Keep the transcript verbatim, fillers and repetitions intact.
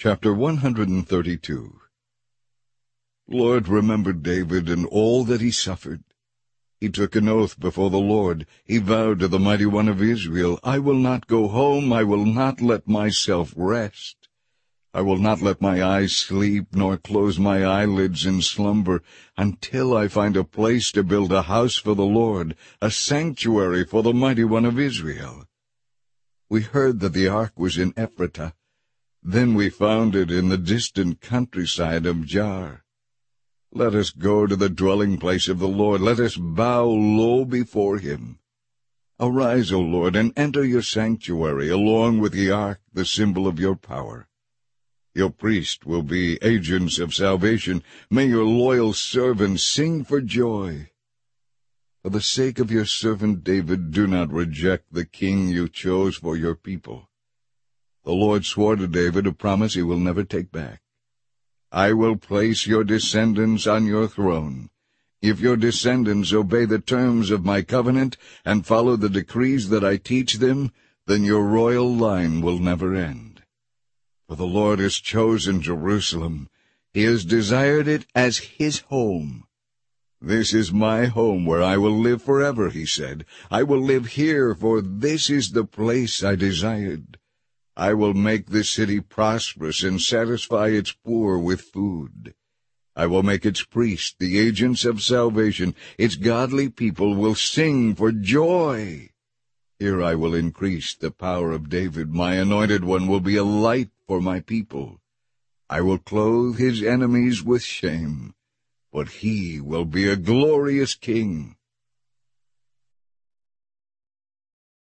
Chapter one hundred thirty-two. Lord, remember David and all that he suffered. He took an oath before the Lord. He vowed to the Mighty One of Israel, I will not go home, I will not let myself rest. I will not let my eyes sleep, nor close my eyelids in slumber, until I find a place to build a house for the Lord, a sanctuary for the Mighty One of Israel. We heard that the ark was in Ephratah. Then we found it in the distant countryside of Jaar. Let us go to the dwelling place of the Lord. Let us bow low before him. Arise, O Lord, and enter your sanctuary, along with the ark, the symbol of your power. Your priests will be agents of salvation. May your loyal servants sing for joy. For the sake of your servant David, do not reject the king you chose for your people. The Lord swore to David a promise he will never take back. I will place your descendants on your throne. If your descendants obey the terms of my covenant and follow the decrees that I teach them, then your royal line will never end. For the Lord has chosen Jerusalem. He has desired it as his home. This is my home where I will live forever, he said. I will live here, for this is the place I desired. I will make this city prosperous and satisfy its poor with food. I will make its priests the agents of salvation. Its godly people will sing for joy. Here I will increase the power of David. My anointed one will be a light for my people. I will clothe his enemies with shame, but he will be a glorious king.